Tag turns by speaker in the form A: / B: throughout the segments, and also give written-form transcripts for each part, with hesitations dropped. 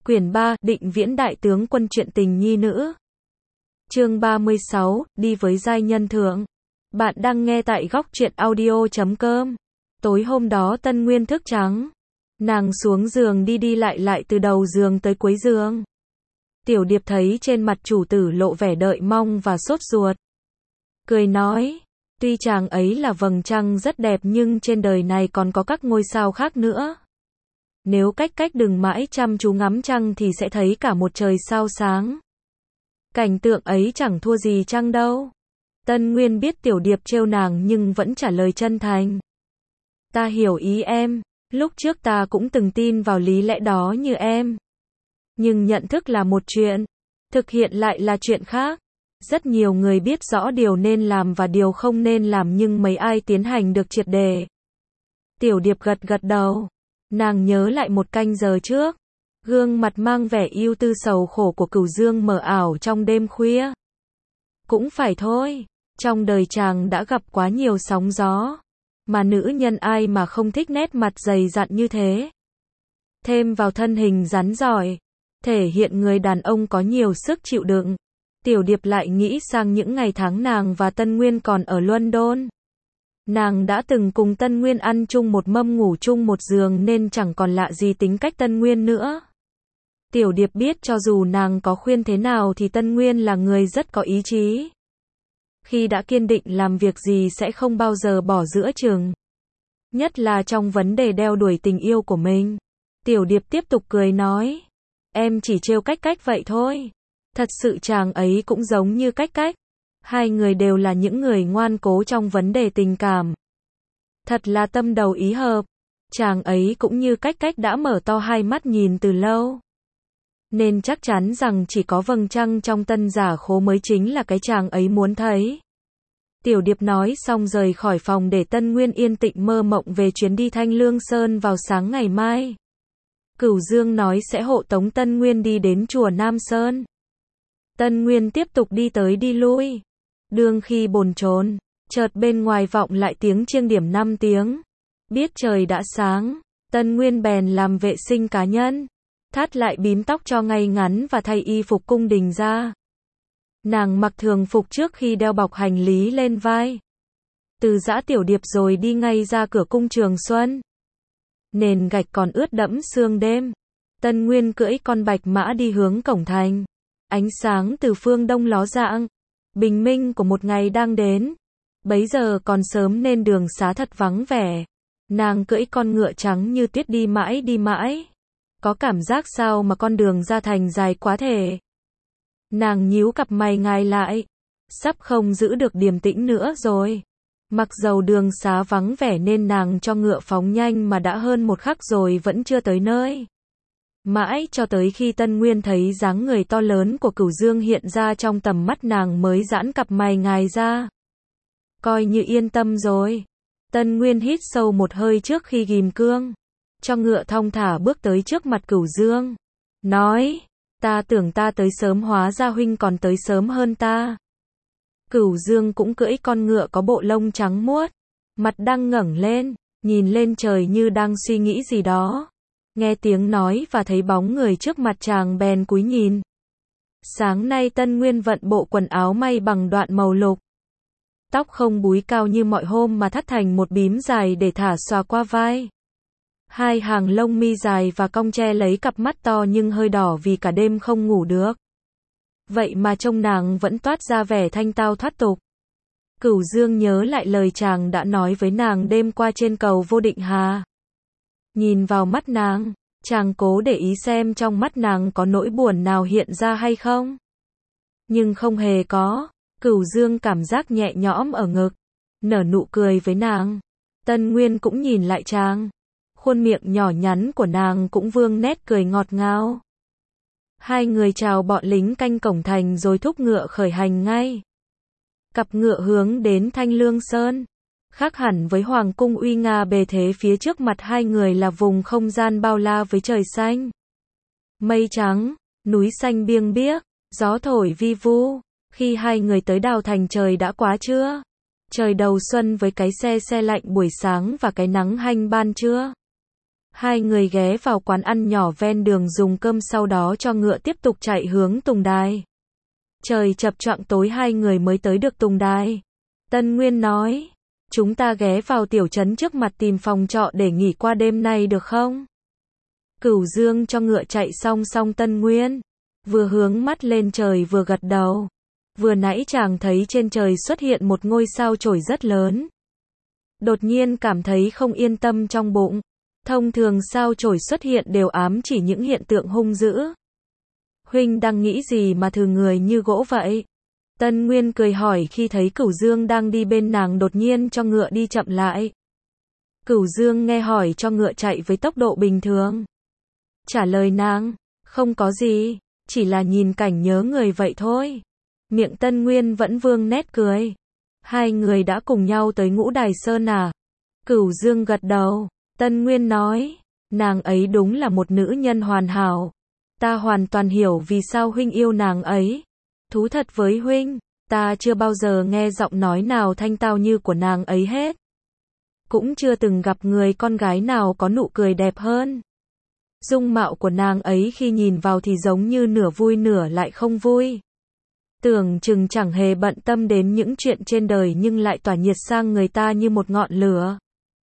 A: Quyển 3, Định Viễn Đại Tướng Quân Chuyện Tình Nhi Nữ. Chương 36, Đi với giai nhân thượng. Bạn đang nghe tại góc truyện audio.com. Tối hôm đó Tân Nguyên thức trắng. Nàng xuống giường đi lại từ đầu giường tới cuối giường. Tiểu Điệp thấy trên mặt chủ tử lộ vẻ đợi mong và sốt ruột. Cười nói, tuy chàng ấy là vầng trăng rất đẹp nhưng trên đời này còn có các ngôi sao khác nữa. Nếu cách đừng mãi chăm chú ngắm trăng thì sẽ thấy cả một trời sao sáng. Cảnh tượng ấy chẳng thua gì trăng đâu. Tân Nguyên biết Tiểu Điệp trêu nàng nhưng vẫn trả lời chân thành. Ta hiểu ý em, lúc trước ta cũng từng tin vào lý lẽ đó như em. Nhưng nhận thức là một chuyện, thực hiện lại là chuyện khác. Rất nhiều người biết rõ điều nên làm và điều không nên làm nhưng mấy ai tiến hành được triệt để. Tiểu Điệp gật đầu. Nàng nhớ lại một canh giờ trước, gương mặt mang vẻ ưu tư sầu khổ của Cửu Dương mờ ảo trong đêm khuya. Cũng phải thôi, trong đời chàng đã gặp quá nhiều sóng gió, mà nữ nhân ai mà không thích nét mặt dày dặn như thế. Thêm vào thân hình rắn giỏi, thể hiện người đàn ông có nhiều sức chịu đựng. Tiểu Điệp lại nghĩ sang những ngày tháng nàng và Tân Nguyên còn ở London. Nàng đã từng cùng Tân Nguyên ăn chung một mâm ngủ chung một giường nên chẳng còn lạ gì tính cách Tân Nguyên nữa. Tiểu Điệp biết cho dù nàng có khuyên thế nào thì Tân Nguyên là người rất có ý chí. Khi đã kiên định làm việc gì sẽ không bao giờ bỏ giữa chừng. Nhất là trong vấn đề đeo đuổi tình yêu của mình. Tiểu Điệp tiếp tục cười nói. Em chỉ trêu cách vậy thôi. Thật sự chàng ấy cũng giống như cách. Hai người đều là những người ngoan cố trong vấn đề tình cảm. Thật là tâm đầu ý hợp. Chàng ấy cũng như cách đã mở to hai mắt nhìn từ lâu. Nên chắc chắn rằng chỉ có vầng trăng trong tân giả khố mới chính là cái chàng ấy muốn thấy. Tiểu Điệp nói xong rời khỏi phòng để Tân Nguyên yên tĩnh mơ mộng về chuyến đi Thanh Lương Sơn vào sáng ngày mai. Cửu Dương nói sẽ hộ tống Tân Nguyên đi đến chùa Nam Sơn. Tân Nguyên tiếp tục đi tới đi lui. Đương khi bồn chồn, chợt bên ngoài vọng lại tiếng chiêng điểm 5 tiếng. Biết trời đã sáng, Tân Nguyên bèn làm vệ sinh cá nhân, thắt lại bím tóc cho ngay ngắn và thay y phục cung đình ra. Nàng mặc thường phục trước khi đeo bọc hành lý lên vai. Từ giã Tiểu Điệp rồi đi ngay ra cửa cung Trường Xuân. Nền gạch còn ướt đẫm sương đêm. Tân Nguyên cưỡi con bạch mã đi hướng cổng thành. Ánh sáng từ phương đông ló dạng. Bình minh của một ngày đang đến. Bấy giờ còn sớm nên đường xá thật vắng vẻ. Nàng cưỡi con ngựa trắng như tuyết đi mãi. Có cảm giác sao mà con đường ra thành dài quá thể. Nàng nhíu cặp mày ngay lại. Sắp không giữ được điềm tĩnh nữa rồi. Mặc dầu đường xá vắng vẻ nên nàng cho ngựa phóng nhanh mà đã hơn một khắc rồi vẫn chưa tới nơi. Mãi cho tới khi Tân Nguyên thấy dáng người to lớn của Cửu Dương hiện ra trong tầm mắt nàng mới giãn cặp mày ngài ra. Coi như yên tâm rồi. Tân Nguyên hít sâu một hơi trước khi ghim cương. Cho ngựa thong thả bước tới trước mặt Cửu Dương. Nói, ta tưởng ta tới sớm hóa ra huynh còn tới sớm hơn ta. Cửu Dương cũng cưỡi con ngựa có bộ lông trắng muốt. Mặt đang ngẩng lên, nhìn lên trời như đang suy nghĩ gì đó. Nghe tiếng nói và thấy bóng người trước mặt chàng bèn cúi nhìn. Sáng nay Tân Nguyên vận bộ quần áo may bằng đoạn màu lục. Tóc không búi cao như mọi hôm mà thắt thành một bím dài để thả xòa qua vai. Hai hàng lông mi dài và cong che lấy cặp mắt to nhưng hơi đỏ vì cả đêm không ngủ được. Vậy mà trông nàng vẫn toát ra vẻ thanh tao thoát tục. Cửu Dương nhớ lại lời chàng đã nói với nàng đêm qua trên cầu Vô Định Hà. Nhìn vào mắt nàng, chàng cố để ý xem trong mắt nàng có nỗi buồn nào hiện ra hay không. Nhưng không hề có. Cửu Dương cảm giác nhẹ nhõm ở ngực, nở nụ cười với nàng. Tân Nguyên cũng nhìn lại chàng. Khuôn miệng nhỏ nhắn của nàng cũng vương nét cười ngọt ngào. Hai người chào bọn lính canh cổng thành rồi thúc ngựa khởi hành ngay. Cặp ngựa hướng đến Thanh Lương Sơn. Khác hẳn với hoàng cung uy nga bề thế phía trước mặt hai người là vùng không gian bao la với trời xanh. Mây trắng, núi xanh biêng biếc, gió thổi vi vu. Khi hai người tới Đào Thành trời đã quá trưa. Trời đầu xuân với cái se lạnh buổi sáng và cái nắng hanh ban trưa. Hai người ghé vào quán ăn nhỏ ven đường dùng cơm sau đó cho ngựa tiếp tục chạy hướng Tùng Đài. Trời chập choạng tối hai người mới tới được Tùng Đài. Tân Nguyên nói, chúng ta ghé vào tiểu trấn trước mặt tìm phòng trọ để nghỉ qua đêm nay được không? Cửu Dương cho ngựa chạy song song Tân Nguyên, vừa hướng mắt lên trời vừa gật đầu. Vừa nãy chàng thấy trên trời xuất hiện một ngôi sao chổi rất lớn. Đột nhiên cảm thấy không yên tâm trong bụng. Thông thường sao chổi xuất hiện đều ám chỉ những hiện tượng hung dữ. Huynh đang nghĩ gì mà thừ người như gỗ vậy? Tân Nguyên cười hỏi khi thấy Cửu Dương đang đi bên nàng đột nhiên cho ngựa đi chậm lại. Cửu Dương nghe hỏi cho ngựa chạy với tốc độ bình thường. Trả lời nàng, không có gì, chỉ là nhìn cảnh nhớ người vậy thôi. Miệng Tân Nguyên vẫn vương nét cười. Hai người đã cùng nhau tới Ngũ Đài Sơn à? Cửu Dương gật đầu. Tân Nguyên nói, nàng ấy đúng là một nữ nhân hoàn hảo. Ta hoàn toàn hiểu vì sao huynh yêu nàng ấy. Thú thật với huynh, ta chưa bao giờ nghe giọng nói nào thanh tao như của nàng ấy hết. Cũng chưa từng gặp người con gái nào có nụ cười đẹp hơn. Dung mạo của nàng ấy khi nhìn vào thì giống như nửa vui nửa lại không vui. Tưởng chừng chẳng hề bận tâm đến những chuyện trên đời nhưng lại tỏa nhiệt sang người ta như một ngọn lửa.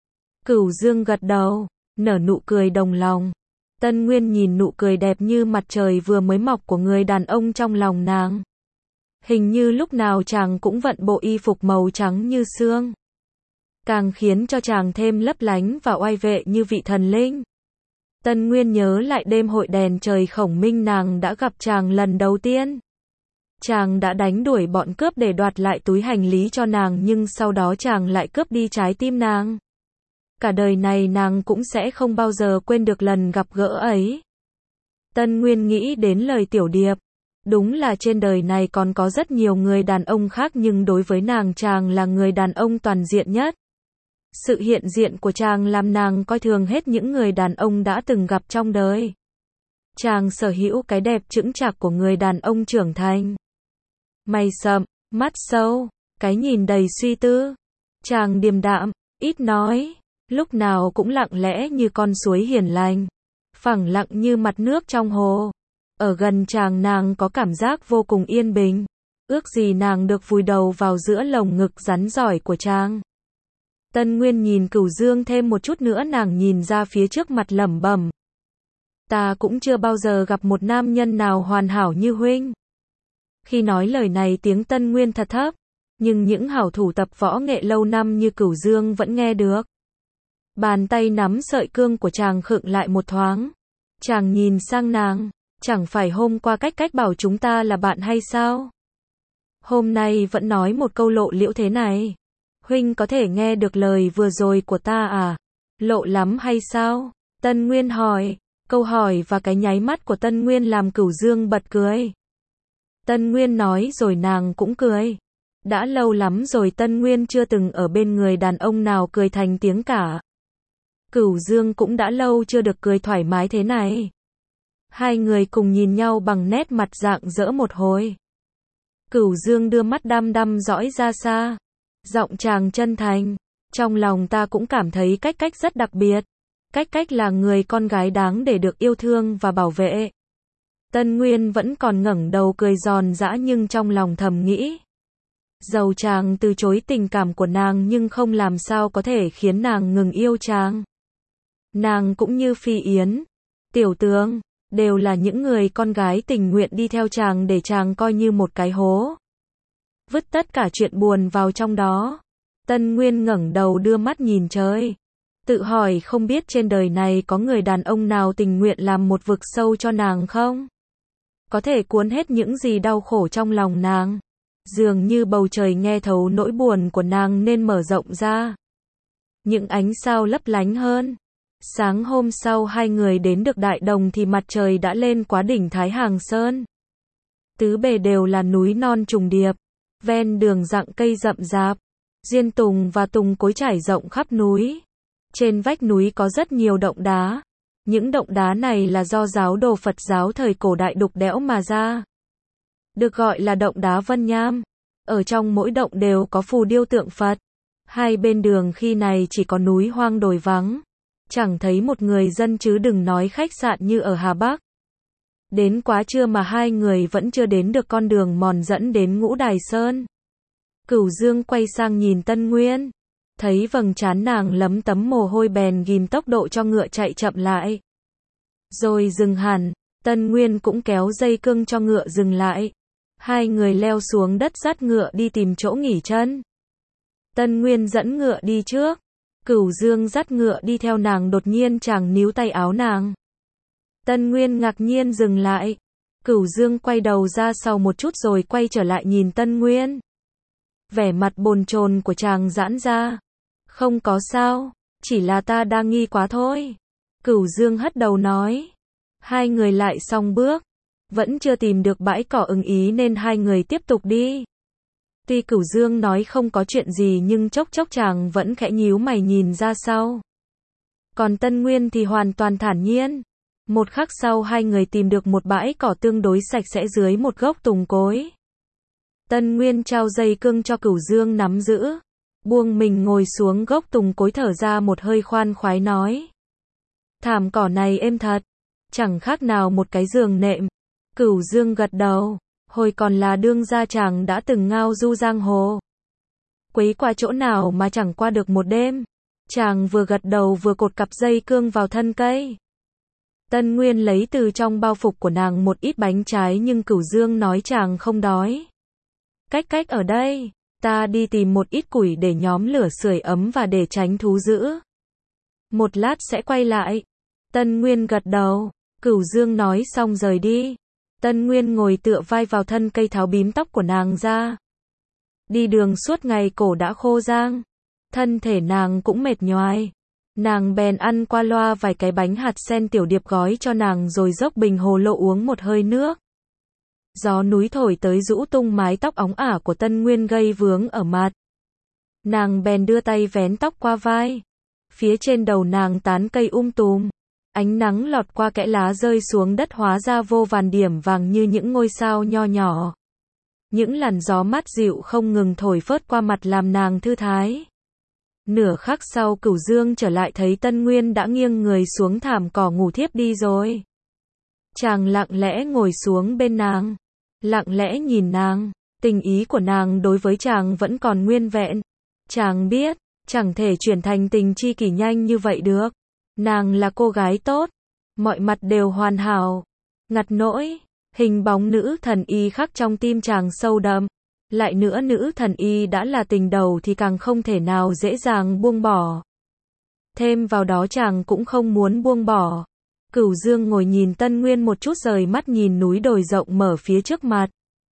A: Cửu Dương gật đầu, nở nụ cười đồng lòng. Tân Nguyên nhìn nụ cười đẹp như mặt trời vừa mới mọc của người đàn ông trong lòng nàng. Hình như lúc nào chàng cũng vận bộ y phục màu trắng như sương. Càng khiến cho chàng thêm lấp lánh và oai vệ như vị thần linh. Tân Nguyên nhớ lại đêm hội đèn trời Khổng Minh nàng đã gặp chàng lần đầu tiên. Chàng đã đánh đuổi bọn cướp để đoạt lại túi hành lý cho nàng nhưng sau đó chàng lại cướp đi trái tim nàng. Cả đời này nàng cũng sẽ không bao giờ quên được lần gặp gỡ ấy. Tân Nguyên nghĩ đến lời Tiểu Điệp. Đúng là trên đời này còn có rất nhiều người đàn ông khác nhưng đối với nàng chàng là người đàn ông toàn diện nhất. Sự hiện diện của chàng làm nàng coi thường hết những người đàn ông đã từng gặp trong đời. Chàng sở hữu cái đẹp chững chạc của người đàn ông trưởng thành. Mày sậm, mắt sâu, cái nhìn đầy suy tư. Chàng điềm đạm, ít nói, lúc nào cũng lặng lẽ như con suối hiền lành, phẳng lặng như mặt nước trong hồ. Ở gần chàng nàng có cảm giác vô cùng yên bình, ước gì nàng được vùi đầu vào giữa lồng ngực rắn giỏi của chàng. Tân Nguyên nhìn Cửu Dương thêm một chút nữa nàng nhìn ra phía trước mặt lẩm bẩm. Ta cũng chưa bao giờ gặp một nam nhân nào hoàn hảo như huynh. Khi nói lời này tiếng Tân Nguyên thật thấp, nhưng những hảo thủ tập võ nghệ lâu năm như Cửu Dương vẫn nghe được. Bàn tay nắm sợi cương của chàng khựng lại một thoáng. Chàng nhìn sang nàng, chẳng phải hôm qua cách bảo chúng ta là bạn hay sao? Hôm nay vẫn nói một câu lộ liễu thế này. Huynh có thể nghe được lời vừa rồi của ta à? Lộ lắm hay sao? Tân Nguyên hỏi. Câu hỏi và cái nháy mắt của Tân Nguyên làm Cửu Dương bật cười. Tân Nguyên nói rồi nàng cũng cười. Đã lâu lắm rồi Tân Nguyên chưa từng ở bên người đàn ông nào cười thành tiếng cả. Cửu Dương cũng đã lâu chưa được cười thoải mái thế này. Hai người cùng nhìn nhau bằng nét mặt rạng rỡ một hồi. Cửu Dương đưa mắt đăm đăm dõi ra xa. Giọng chàng chân thành. Trong lòng ta cũng cảm thấy cách rất đặc biệt. Cách là người con gái đáng để được yêu thương và bảo vệ. Tân Nguyên vẫn còn ngẩng đầu cười giòn giã nhưng trong lòng thầm nghĩ. Dầu chàng từ chối tình cảm của nàng nhưng không làm sao có thể khiến nàng ngừng yêu chàng. Nàng cũng như Phi Yến, Tiểu Tường, đều là những người con gái tình nguyện đi theo chàng để chàng coi như một cái hố. Vứt tất cả chuyện buồn vào trong đó. Tân Nguyên ngẩng đầu đưa mắt nhìn trời. Tự hỏi không biết trên đời này có người đàn ông nào tình nguyện làm một vực sâu cho nàng không? Có thể cuốn hết những gì đau khổ trong lòng nàng. Dường như bầu trời nghe thấu nỗi buồn của nàng nên mở rộng ra. Những ánh sao lấp lánh hơn. Sáng hôm sau hai người đến được Đại Đồng thì mặt trời đã lên quá đỉnh Thái Hàng Sơn. Tứ bề đều là núi non trùng điệp. Ven đường rặng cây rậm rạp. Diên tùng và tùng cối trải rộng khắp núi. Trên vách núi có rất nhiều động đá. Những động đá này là do giáo đồ Phật giáo thời cổ đại đục đẽo mà ra. Được gọi là động đá Vân Nham. Ở trong mỗi động đều có phù điêu tượng Phật. Hai bên đường khi này chỉ có núi hoang đồi vắng. chẳng thấy một người dân chứ đừng nói khách sạn như ở Hà Bắc. Đến quá trưa mà hai người vẫn chưa đến được con đường mòn dẫn đến Ngũ Đài Sơn. Cửu Dương quay sang nhìn Tân Nguyên, thấy vầng trán nàng lấm tấm mồ hôi bèn ghim tốc độ cho ngựa chạy chậm lại. Rồi dừng hẳn, Tân Nguyên cũng kéo dây cương cho ngựa dừng lại. Hai người leo xuống đất dắt ngựa đi tìm chỗ nghỉ chân. Tân Nguyên dẫn ngựa đi trước, Cửu Dương dắt ngựa đi theo nàng, đột nhiên chàng níu tay áo nàng. Tân Nguyên ngạc nhiên dừng lại. Cửu Dương quay đầu ra sau một chút rồi quay trở lại nhìn Tân Nguyên. Vẻ mặt bồn chồn của chàng giãn ra. Không có sao, chỉ là ta đang nghi quá thôi. Cửu Dương hất đầu nói. Hai người lại song bước. Vẫn chưa tìm được bãi cỏ ưng ý nên hai người tiếp tục đi. Tuy Cửu Dương nói không có chuyện gì nhưng chốc chốc chàng vẫn khẽ nhíu mày nhìn ra sau. Còn Tân Nguyên thì hoàn toàn thản nhiên. Một khắc sau hai người tìm được một bãi cỏ tương đối sạch sẽ dưới một gốc tùng cối. Tân Nguyên trao dây cương cho Cửu Dương nắm giữ. Buông mình ngồi xuống gốc tùng cối, thở ra một hơi khoan khoái nói. Thảm cỏ này êm thật. Chẳng khác nào một cái giường nệm. Cửu Dương gật đầu. Hồi còn là đương gia chàng đã từng ngao du giang hồ. Quấy qua chỗ nào mà chẳng qua được một đêm. Chàng vừa gật đầu vừa cột cặp dây cương vào thân cây. Tân Nguyên lấy từ trong bao phục của nàng một ít bánh trái nhưng Cửu Dương nói chàng không đói. Cách ở đây, ta đi tìm một ít củi để nhóm lửa sưởi ấm và để tránh thú dữ. Một lát sẽ quay lại. Tân Nguyên gật đầu, Cửu Dương nói xong rời đi. Tân Nguyên ngồi tựa vai vào thân cây tháo bím tóc của nàng ra. Đi đường suốt ngày cổ đã khô rang. Thân thể nàng cũng mệt nhoài. Nàng bèn ăn qua loa vài cái bánh hạt sen Tiểu Điệp gói cho nàng rồi dốc bình hồ lô uống một hơi nước. Gió núi thổi tới rũ tung mái tóc óng ả của Tân Nguyên gây vướng ở mặt. Nàng bèn đưa tay vén tóc qua vai. Phía trên đầu nàng tán cây tùm. Ánh nắng lọt qua kẽ lá rơi xuống đất hóa ra vô vàn điểm vàng như những ngôi sao nho nhỏ. Những làn gió mát dịu không ngừng thổi phớt qua mặt làm nàng thư thái. Nửa khắc sau Cửu Dương trở lại thấy Tân Nguyên đã nghiêng người xuống thảm cỏ ngủ thiếp đi rồi. Chàng lặng lẽ ngồi xuống bên nàng. Lặng lẽ nhìn nàng. Tình ý của nàng đối với chàng vẫn còn nguyên vẹn. Chàng biết, chẳng thể chuyển thành tình tri kỷ nhanh như vậy được. Nàng là cô gái tốt. Mọi mặt đều hoàn hảo. Ngặt nỗi, hình bóng nữ thần y khắc trong tim chàng sâu đậm. Lại nữa nữ thần y đã là tình đầu thì càng không thể nào dễ dàng buông bỏ. Thêm vào đó chàng cũng không muốn buông bỏ. Cửu Dương ngồi nhìn Tân Nguyên một chút rời mắt nhìn núi đồi rộng mở phía trước mặt.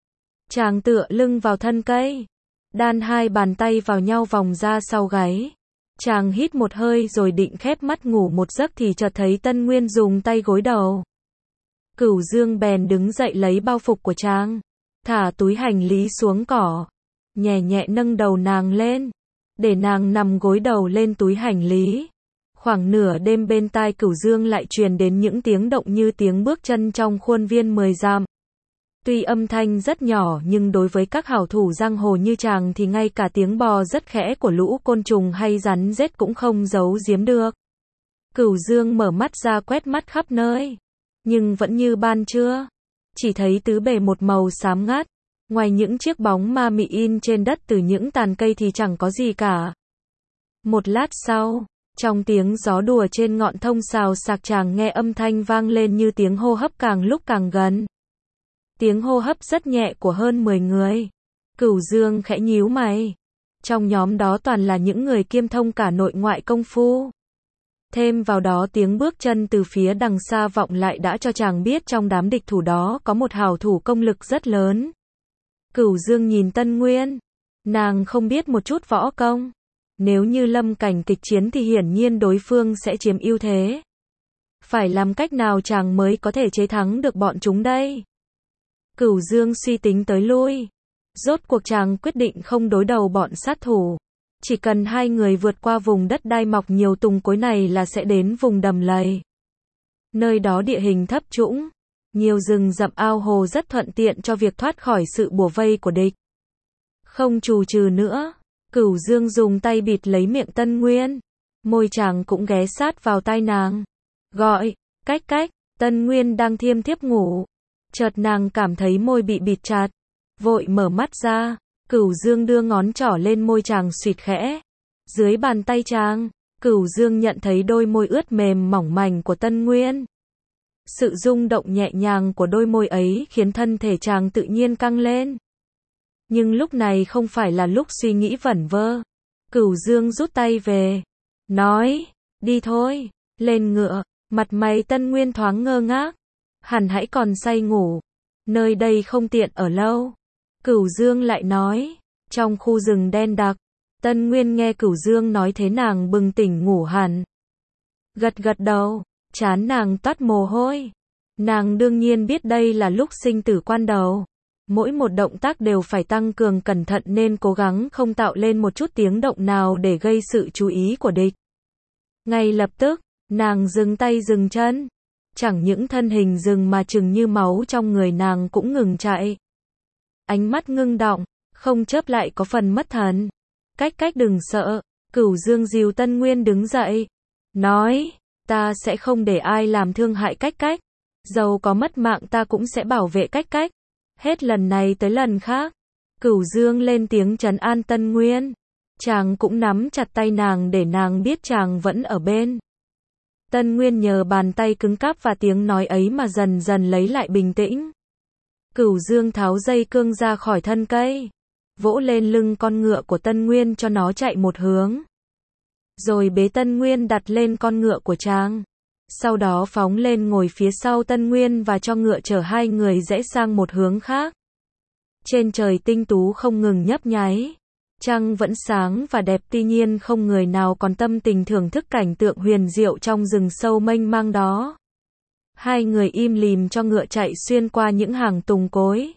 A: Chàng tựa lưng vào thân cây. Đan hai bàn tay vào nhau vòng ra sau gáy. Chàng hít một hơi rồi định khép mắt ngủ một giấc thì chợt thấy Tân Nguyên dùng tay gối đầu. Cửu Dương bèn đứng dậy lấy bao phục của chàng. Thả túi hành lý xuống cỏ. Nhẹ nhẹ nâng đầu nàng lên. Để nàng nằm gối đầu lên túi hành lý. Khoảng nửa đêm bên tai Cửu Dương lại truyền đến những tiếng động như tiếng bước chân trong khuôn viên 10 dặm. Tuy âm thanh rất nhỏ nhưng đối với các hảo thủ giang hồ như chàng thì ngay cả tiếng bò rất khẽ của lũ côn trùng hay rắn rết cũng không giấu giếm được. Cửu Dương mở mắt ra quét mắt khắp nơi. Nhưng vẫn như ban trưa. Chỉ thấy tứ bề một màu xám ngắt. Ngoài những chiếc bóng ma mị in trên đất từ những tàn cây thì chẳng có gì cả. Một lát sau, trong tiếng gió đùa trên ngọn thông xào xạc chàng nghe âm thanh vang lên như tiếng hô hấp càng lúc càng gần. Tiếng hô hấp rất nhẹ của hơn 10 người. Cửu Dương khẽ nhíu mày. Trong nhóm đó toàn là những người kiêm thông cả nội ngoại công phu. Thêm vào đó tiếng bước chân từ phía đằng xa vọng lại đã cho chàng biết trong đám địch thủ đó có một hảo thủ công lực rất lớn. Cửu Dương nhìn Tân Nguyên. Nàng không biết một chút võ công. Nếu như lâm cảnh kịch chiến thì hiển nhiên đối phương sẽ chiếm ưu thế. Phải làm cách nào chàng mới có thể chế thắng được bọn chúng đây? Cửu Dương suy tính tới lui. Rốt cuộc chàng quyết định không đối đầu bọn sát thủ. Chỉ cần hai người vượt qua vùng đất đai mọc nhiều tùng cối này là sẽ đến vùng đầm lầy. Nơi đó địa hình thấp trũng, nhiều rừng rậm ao hồ rất thuận tiện cho việc thoát khỏi sự bủa vây của địch. Không chù chừ nữa, Cửu Dương dùng tay bịt lấy miệng Tân Nguyên. Môi chàng cũng ghé sát vào tai nàng. Gọi, cách cách, Tân Nguyên đang thiêm thiếp ngủ. Chợt nàng cảm thấy môi bị bịt chặt. Vội mở mắt ra, Cửu Dương đưa ngón trỏ lên môi chàng xịt khẽ. Dưới bàn tay chàng, Cửu Dương nhận thấy đôi môi ướt mềm mỏng manh của Tân Nguyên. Sự rung động nhẹ nhàng của đôi môi ấy khiến thân thể chàng tự nhiên căng lên. Nhưng lúc này không phải là lúc suy nghĩ vẩn vơ. Cửu Dương rút tay về. Nói, đi thôi, lên ngựa. Mặt mày Tân Nguyên thoáng ngơ ngác. Hẳn hãy còn say ngủ. Nơi đây không tiện ở lâu. Cửu Dương lại nói. Trong khu rừng đen đặc. Tân Nguyên nghe Cửu Dương nói thế nàng bừng tỉnh ngủ hẳn. Gật gật đầu. Trán nàng toát mồ hôi. Nàng đương nhiên biết đây là lúc sinh tử quan đầu. Mỗi một động tác đều phải tăng cường cẩn thận nên cố gắng không tạo lên một chút tiếng động nào để gây sự chú ý của địch. Ngay lập tức, nàng dừng tay dừng chân. Chẳng những thân hình dừng mà chừng như máu trong người nàng cũng ngừng chạy. Ánh mắt ngưng động, không chớp lại có phần mất thần. Cách cách đừng sợ. Cửu Dương dìu Tân Nguyên đứng dậy. Nói, ta sẽ không để ai làm thương hại cách cách. Dầu có mất mạng ta cũng sẽ bảo vệ cách cách. Hết lần này tới lần khác. Cửu Dương lên tiếng trấn an Tân Nguyên. Chàng cũng nắm chặt tay nàng để nàng biết chàng vẫn ở bên. Tân Nguyên nhờ bàn tay cứng cáp và tiếng nói ấy mà dần dần lấy lại bình tĩnh. Cửu Dương tháo dây cương ra khỏi thân cây. Vỗ lên lưng con ngựa của Tân Nguyên cho nó chạy một hướng. Rồi bế Tân Nguyên đặt lên con ngựa của chàng. Sau đó phóng lên ngồi phía sau Tân Nguyên và cho ngựa chở hai người rẽ sang một hướng khác. Trên trời tinh tú không ngừng nhấp nháy. Trăng vẫn sáng và đẹp, tuy nhiên không người nào còn tâm tình thưởng thức cảnh tượng huyền diệu trong rừng sâu mênh mang đó. Hai người im lìm cho ngựa chạy xuyên qua những hàng tùng cối.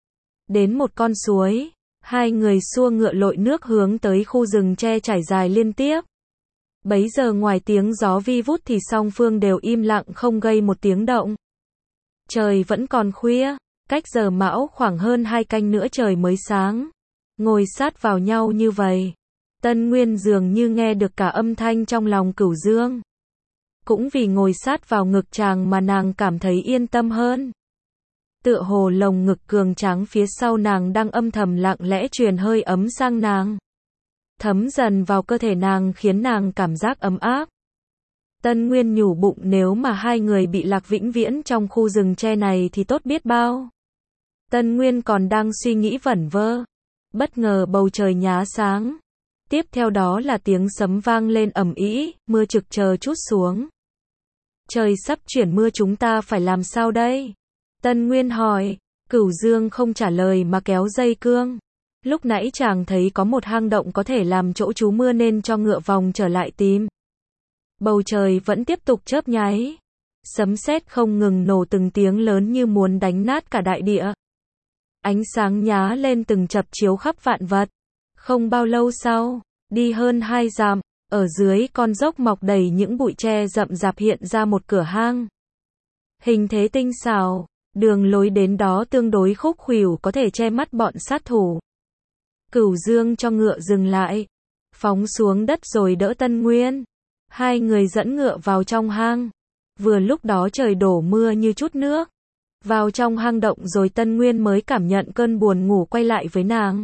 A: Đến một con suối, hai người xua ngựa lội nước hướng tới khu rừng tre trải dài liên tiếp. Bấy giờ ngoài tiếng gió vi vút thì song phương đều im lặng không gây một tiếng động. Trời vẫn còn khuya, cách giờ mão khoảng hơn 2 canh nữa trời mới sáng. Ngồi sát vào nhau như vậy, Tân Nguyên dường như nghe được cả âm thanh trong lòng Cửu Dương. Cũng vì ngồi sát vào ngực chàng mà nàng cảm thấy yên tâm hơn. Tựa hồ lồng ngực cường tráng phía sau nàng đang âm thầm lặng lẽ truyền hơi ấm sang nàng. Thấm dần vào cơ thể nàng khiến nàng cảm giác ấm áp. Tân Nguyên nhủ bụng nếu mà hai người bị lạc vĩnh viễn trong khu rừng tre này thì tốt biết bao. Tân Nguyên còn đang suy nghĩ vẩn vơ. Bất ngờ bầu trời nhá sáng. Tiếp theo đó là tiếng sấm vang lên ầm ĩ, mưa trực chờ trút xuống. Trời sắp chuyển mưa chúng ta phải làm sao đây? Tân Nguyên hỏi. Cửu Dương không trả lời mà kéo dây cương. Lúc nãy chàng thấy có một hang động có thể làm chỗ trú mưa nên cho ngựa vòng trở lại tìm. Bầu trời vẫn tiếp tục chớp nháy. Sấm sét không ngừng nổ từng tiếng lớn như muốn đánh nát cả đại địa. Ánh sáng nhá lên từng chập chiếu khắp vạn vật. Không bao lâu sau, đi hơn 2 dặm, ở dưới con dốc mọc đầy những bụi tre rậm rạp hiện ra một cửa hang. Hình thế tinh xảo, đường lối đến đó tương đối khúc khuỷu có thể che mắt bọn sát thủ. Cửu Dương cho ngựa dừng lại, phóng xuống đất rồi đỡ Tân Nguyên. Hai người dẫn ngựa vào trong hang. Vừa lúc đó trời đổ mưa như chút nước. Vào trong hang động rồi Tân Nguyên mới cảm nhận cơn buồn ngủ quay lại với nàng.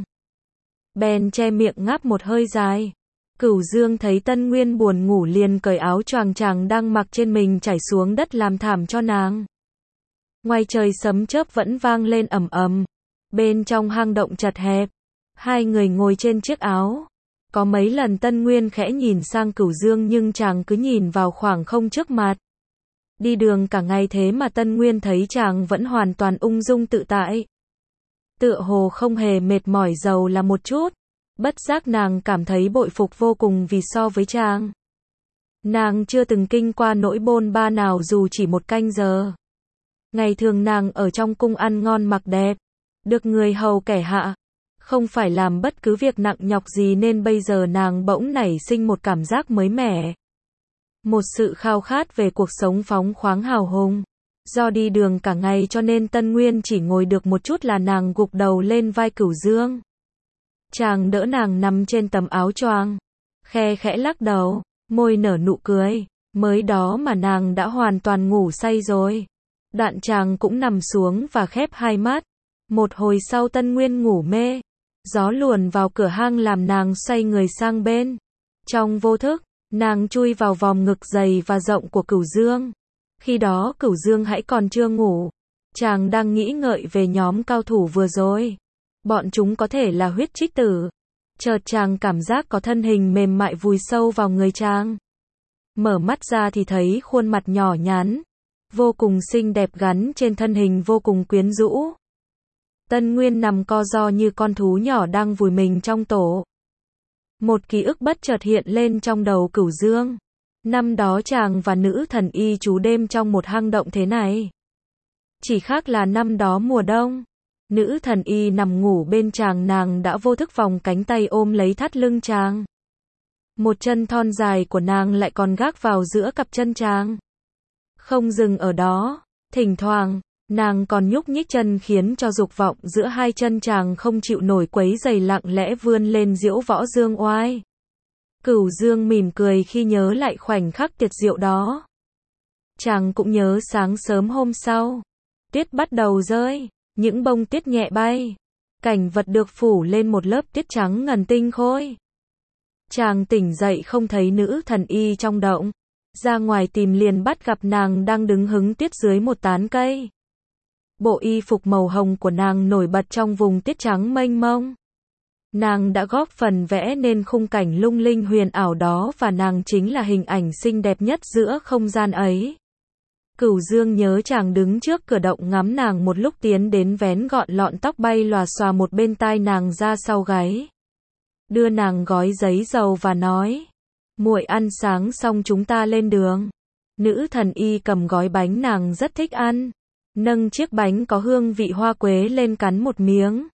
A: Bèn che miệng ngáp một hơi dài. Cửu Dương thấy Tân Nguyên buồn ngủ liền cởi áo choàng chàng đang mặc trên mình trải xuống đất làm thảm cho nàng. Ngoài trời sấm chớp vẫn vang lên ầm ầm. Bên trong hang động chật hẹp. Hai người ngồi trên chiếc áo. Có mấy lần Tân Nguyên khẽ nhìn sang Cửu Dương nhưng chàng cứ nhìn vào khoảng không trước mặt. Đi đường cả ngày thế mà Tân Nguyên thấy chàng vẫn hoàn toàn ung dung tự tại. Tựa hồ không hề mệt mỏi dầu là một chút. Bất giác nàng cảm thấy bội phục vô cùng vì so với chàng. Nàng chưa từng kinh qua nỗi bôn ba nào dù chỉ một canh giờ. Ngày thường nàng ở trong cung ăn ngon mặc đẹp. Được người hầu kẻ hạ. Không phải làm bất cứ việc nặng nhọc gì nên bây giờ nàng bỗng nảy sinh một cảm giác mới mẻ. Một sự khao khát về cuộc sống phóng khoáng hào hùng. Do đi đường cả ngày cho nên Tân Nguyên chỉ ngồi được một chút là nàng gục đầu lên vai Cửu Dương. Chàng đỡ nàng nằm trên tấm áo choàng. Khe khẽ lắc đầu. môi nở nụ cười, mới đó mà nàng đã hoàn toàn ngủ say rồi. Đoạn chàng cũng nằm xuống và khép hai mắt. Một hồi sau Tân Nguyên ngủ mê, gió luồn vào cửa hang làm nàng xoay người sang bên. Trong vô thức, nàng chui vào vòng ngực dày và rộng của Cửu Dương. Khi đó Cửu Dương hãy còn chưa ngủ. Chàng đang nghĩ ngợi về nhóm cao thủ vừa rồi. Bọn chúng có thể là huyết trích tử. Chợt chàng cảm giác có thân hình mềm mại vùi sâu vào người chàng. Mở mắt ra thì thấy khuôn mặt nhỏ nhắn, vô cùng xinh đẹp gắn trên thân hình vô cùng quyến rũ. Tân Nguyên nằm co ro như con thú nhỏ đang vùi mình trong tổ. Một ký ức bất chợt hiện lên trong đầu Cửu Dương. Năm đó chàng và nữ thần y trú đêm trong một hang động thế này. Chỉ khác là năm đó mùa đông, nữ thần y nằm ngủ bên chàng, nàng đã vô thức vòng cánh tay ôm lấy thắt lưng chàng. Một chân thon dài của nàng lại còn gác vào giữa cặp chân chàng. Không dừng ở đó, thỉnh thoảng, nàng còn nhúc nhích chân khiến cho dục vọng giữa hai chân chàng không chịu nổi quấy giày lặng lẽ vươn lên diễu võ dương oai. Cửu Dương mỉm cười khi nhớ lại khoảnh khắc tuyệt diệu đó. Chàng cũng nhớ sáng sớm hôm sau, tuyết bắt đầu rơi, những bông tuyết nhẹ bay, cảnh vật được phủ lên một lớp tuyết trắng ngần tinh khôi. Chàng tỉnh dậy không thấy nữ thần y trong động, ra ngoài tìm liền bắt gặp nàng đang đứng hứng tuyết dưới một tán cây. Bộ y phục màu hồng của nàng nổi bật trong vùng tuyết trắng mênh mông. Nàng đã góp phần vẽ nên khung cảnh lung linh huyền ảo đó và nàng chính là hình ảnh xinh đẹp nhất giữa không gian ấy. Cửu Dương nhớ chàng đứng trước cửa động ngắm nàng một lúc, tiến đến vén gọn lọn tóc bay lòa xòa một bên tai nàng ra sau gáy. Đưa nàng gói giấy dầu và nói, muội ăn sáng xong chúng ta lên đường. Nữ thần y cầm gói bánh nàng rất thích ăn, nâng chiếc bánh có hương vị hoa quế lên cắn một miếng.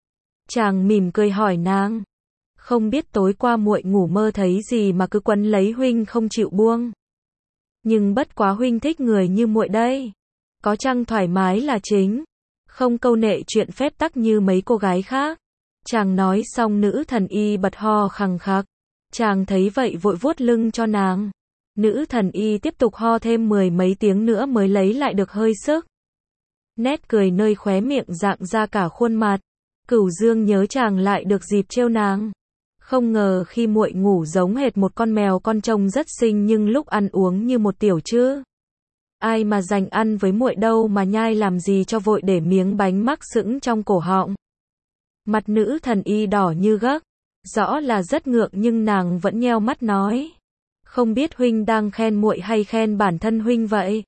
A: Chàng mỉm cười hỏi nàng, không biết tối qua muội ngủ mơ thấy gì mà cứ quấn lấy huynh không chịu buông. Nhưng bất quá huynh thích người như muội đây, có chăng thoải mái là chính, không câu nệ chuyện phép tắc như mấy cô gái khác. Chàng nói xong nữ thần y bật ho khằng khặc. Chàng thấy vậy vội vuốt lưng cho nàng. Nữ thần y tiếp tục ho thêm 10 mấy tiếng nữa mới lấy lại được hơi sức. Nét cười nơi khóe miệng rạng ra cả khuôn mặt. Cửu Dương nhớ chàng lại được dịp trêu nàng. Không ngờ khi muội ngủ giống hệt một con mèo con trông rất xinh nhưng lúc ăn uống như một tiểu chứ. Ai mà dành ăn với muội đâu mà nhai làm gì cho vội để miếng bánh mắc sững trong cổ họng. Mặt nữ thần y đỏ như gấc, rõ là rất ngượng nhưng nàng vẫn nheo mắt nói, không biết huynh đang khen muội hay khen bản thân huynh vậy?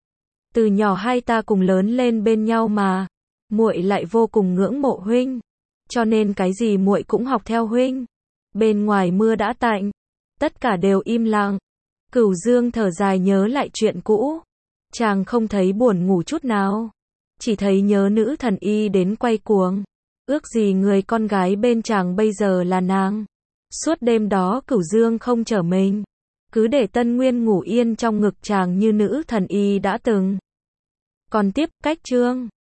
A: Từ nhỏ hai ta cùng lớn lên bên nhau mà, muội lại vô cùng ngưỡng mộ huynh, cho nên cái gì muội cũng học theo huynh. Bên ngoài mưa đã tạnh, tất cả đều im lặng. Cửu Dương thở dài nhớ lại chuyện cũ, chàng không thấy buồn ngủ chút nào, chỉ thấy nhớ nữ thần y đến quay cuồng. Ước gì người con gái bên chàng bây giờ là nàng. Suốt đêm đó Cửu Dương không trở mình, cứ để Tân Nguyên ngủ yên trong ngực chàng như nữ thần y đã từng. Còn tiếp, cách chương